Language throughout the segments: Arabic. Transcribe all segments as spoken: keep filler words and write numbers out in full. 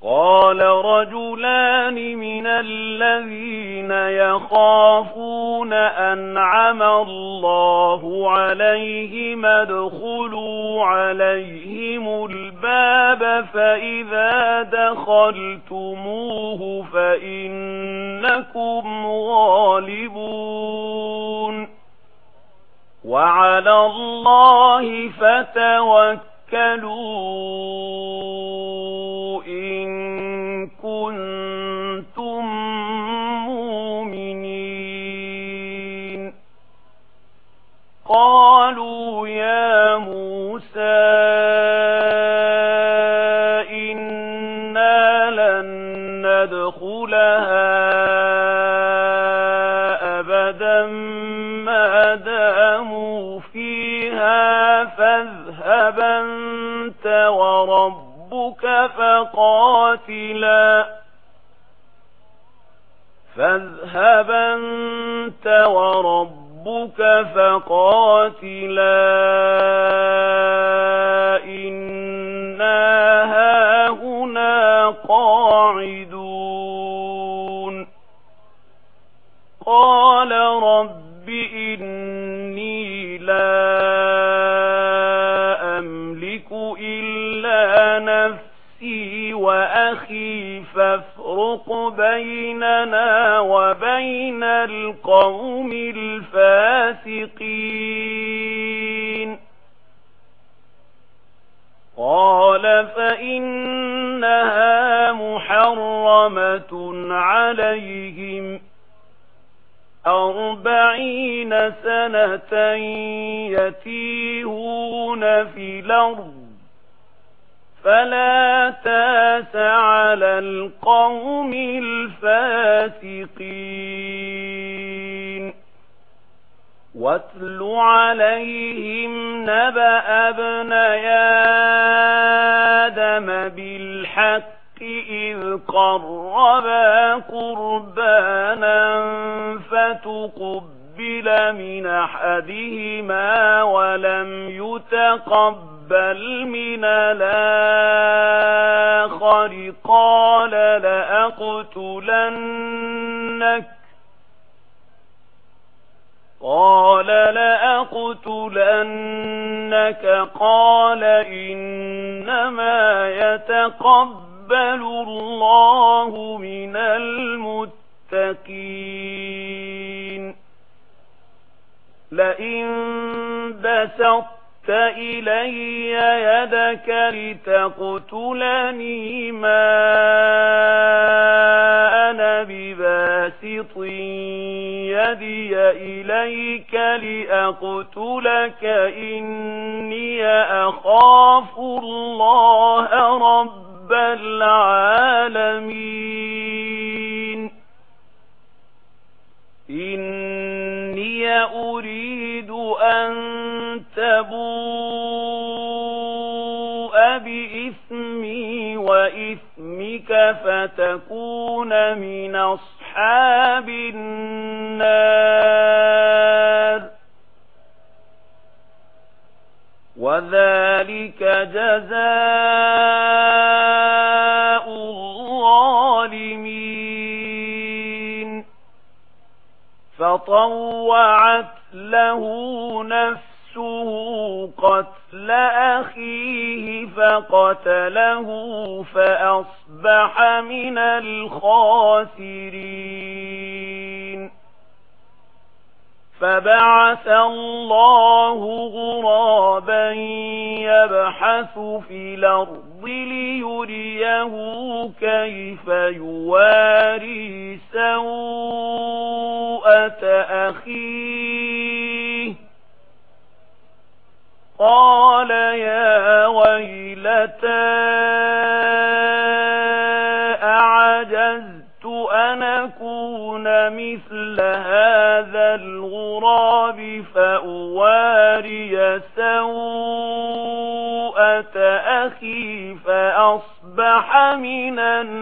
قال رجلان من الذين يخافون أنعم الله عليهم ادخلوا عليهم الباب فإذا دخلتموه فإنكم غالبون وعلى الله فتوكلوا إن كنتم مؤمنين قالوا يا موسى إنا لن ندخلها أبدا ما داموا فيها فاذهب أنت وربك فقاتلا فاذهب أنت وربك فقاتلا إنا هاهنا قاعدون قال رب إني لا أملك إلا نفسي وأخي فافرق بيننا وبين القوم الفاسقين قال فإنها محرمة عليهم أربعين سنة يتيهون في الأرض فلا تاس على القوم الفاسقين واتل عليهم نبأ ابني آدم بالحق إذ قربا قربانا فتقبل من أحدهما ولم يتقبل من الآخر قال لأقتلنك قال لأقتلنك قال إنما يتقبل الله من المتقين لئن بسطت إلي يدك لتقتلني ما أنا بباسط يدي إليك لأقتلك إني أخاف الله رب العالمين إني أريد أن تبوء بإثمي وإثمك فتكون من أصحاب النار وذلك جزاء الظالمين فطوعت له نفسه قتل أخيه فقتله فأصبح من الخاسرين فبعث الله غرابا يبحث في الأرض ليريه كيف يواري سوءة أخيه قال يا ويلتى أعجزت أن أكون مثل هذا الغراب فأواري سوءة أخي فأصبح من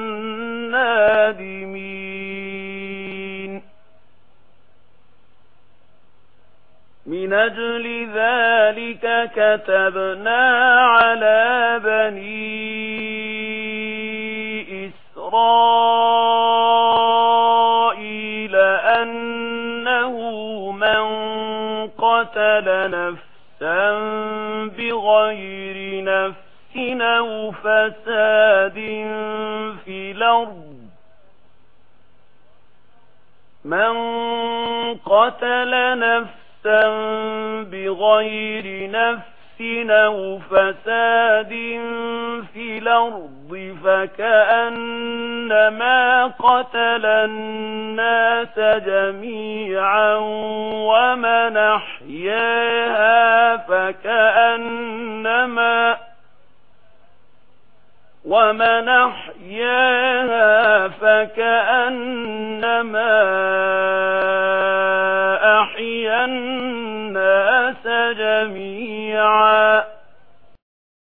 النادمين من أجل ذلك كتبنا على بني إسرائيل أنه من قتل نفسا بغير نفس أو فساد في الأرض من قتل نفسا بغير نفس أو فساد في الأرض فكأنما قتل الناس جميعا ومن أحياها فكأنما ومن أحياها فكأنما أحيا الناس جميعا